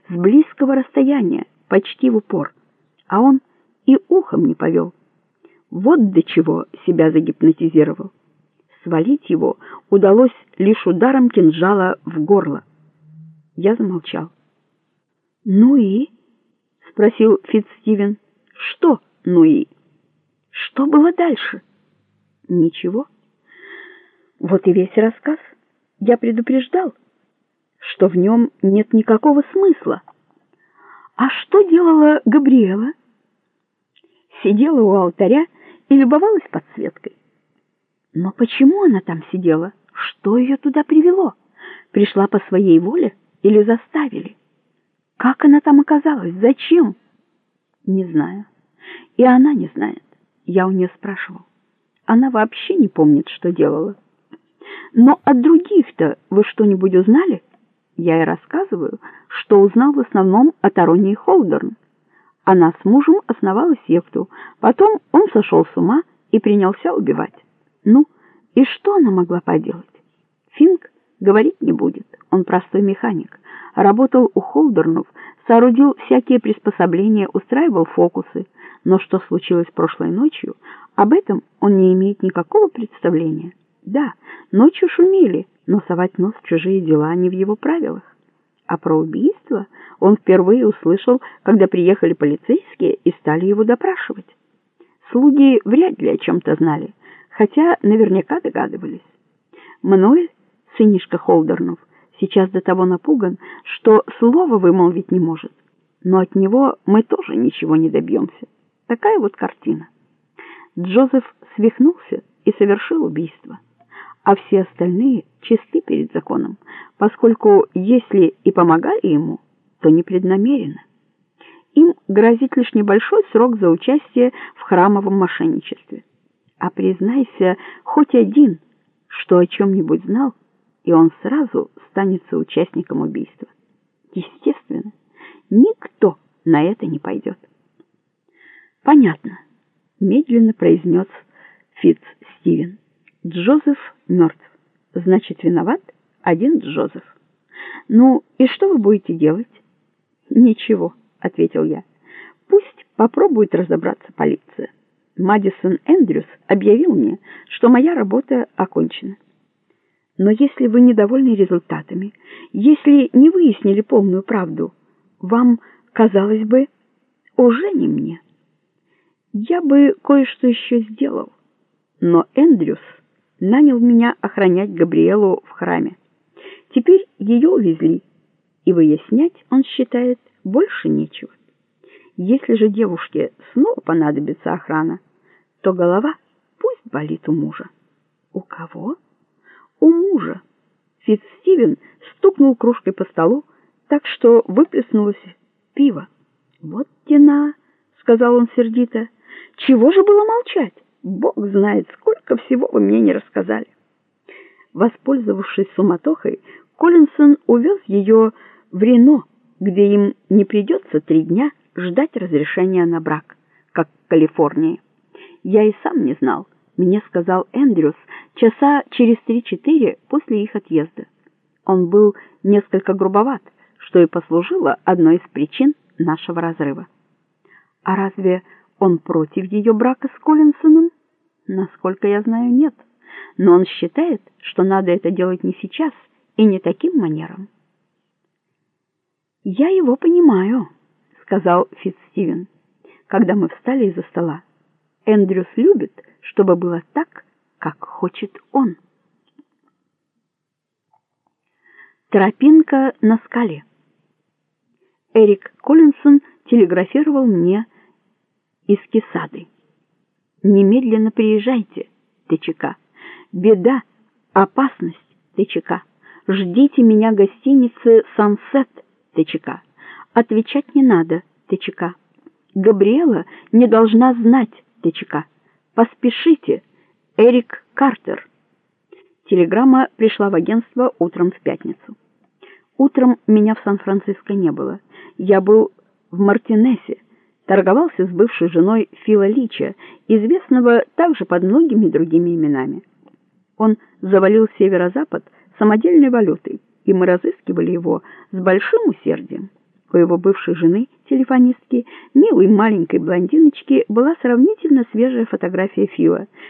с близкого расстояния, почти в упор, а он и ухом не повел. Вот до чего себя загипнотизировал. Свалить его удалось лишь ударом кинжала в горло. Я замолчал. «Ну и?» — спросил Фитцстивен. «Что «ну и»? Что было дальше?» «Ничего. Вот и весь рассказ. Я предупреждал, что в нем нет никакого смысла. А что делала Габриэла?» Сидела у алтаря и любовалась подсветкой. Но почему она там сидела? Что ее туда привело? Пришла по своей воле или заставили? Как она там оказалась? Зачем? Не знаю. И она не знает. Я у нее спрашивал. Она вообще не помнит, что делала. Но от других-то вы что-нибудь узнали? Я и рассказываю, что узнал в основном от Аронии Холдерн. Она с мужем основала секту, потом он сошел с ума и принялся убивать. Ну, и что она могла поделать? Финк говорить не будет, он простой механик. Работал у Холдернов, соорудил всякие приспособления, устраивал фокусы. Но что случилось прошлой ночью, об этом он не имеет никакого представления. Да, ночью шумели, но совать нос в чужие дела не в его правилах. А про убийство он впервые услышал, когда приехали полицейские и стали его допрашивать. Слуги вряд ли о чем-то знали, хотя наверняка догадывались. Мануэль, сынишка Холдернов, сейчас до того напуган, что слова вымолвить не может. Но от него мы тоже ничего не добьемся. Такая вот картина. Джозеф свихнулся и совершил убийство, а все остальные чисты перед законом, поскольку если и помогали ему, то непреднамеренно. Им грозит лишь небольшой срок за участие в храмовом мошенничестве. А признайся хоть один, что о чем-нибудь знал, и он сразу станет соучастником убийства. Естественно, никто на это не пойдет. Понятно, медленно произнес Фитцстивен. Джозеф мертв. Значит, виноват один Джозеф. Ну, и что вы будете делать? Ничего, ответил я. Пусть попробует разобраться полиция. Мэдисон Эндрюс объявил мне, что моя работа окончена. Но если вы недовольны результатами, если не выяснили полную правду, вам, казалось бы, уже не мне. Я бы кое-что еще сделал, но Эндрюс нанял меня охранять Габриэлу в храме. Теперь ее увезли, и выяснять, он считает, больше нечего. Если же девушке снова понадобится охрана, то голова пусть болит у мужа. У кого? У мужа. Фитцстивен стукнул кружкой по столу, так что выплеснулось пиво. Вот тена, сказал он сердито. Чего же было молчать? Бог знает, сколько всего вы мне не рассказали. Воспользовавшись суматохой, Коллинсон увез ее в Рено, где им не придется 3 дня ждать разрешения на брак, как в Калифорнии. Я и сам не знал. Мне сказал Эндрюс часа через 3-4 после их отъезда. Он был несколько грубоват, что и послужило одной из причин нашего разрыва. А разве он против ее брака с Коллинсоном? Насколько я знаю, нет. Но он считает, что надо это делать не сейчас и не таким манером. «Я его понимаю», — сказал Фитцстивен, когда мы встали из-за стола. «Эндрюс любит, чтобы было так, как хочет он». Тропинка на скале. Эрик Коллинсон телеграфировал мне из Кесады. «Немедленно приезжайте, ТЧК. Беда, опасность, ТЧК. Ждите меня в гостинице «Сансет», ТЧК. Отвечать не надо, ТЧК. Габриэла не должна знать, ТЧК. Поспешите, Эрик Картер». Телеграмма пришла в агентство утром в пятницу. Утром меня в Сан-Франциско не было. Я был в Мартинесе, торговался с бывшей женой Фила Лича, известного также под многими другими именами. Он завалил северо-запад самодельной валютой, и мы разыскивали его с большим усердием. у его бывшей жены, телефонистки, милой маленькой блондиночки, была сравнительно свежая фотография Фила.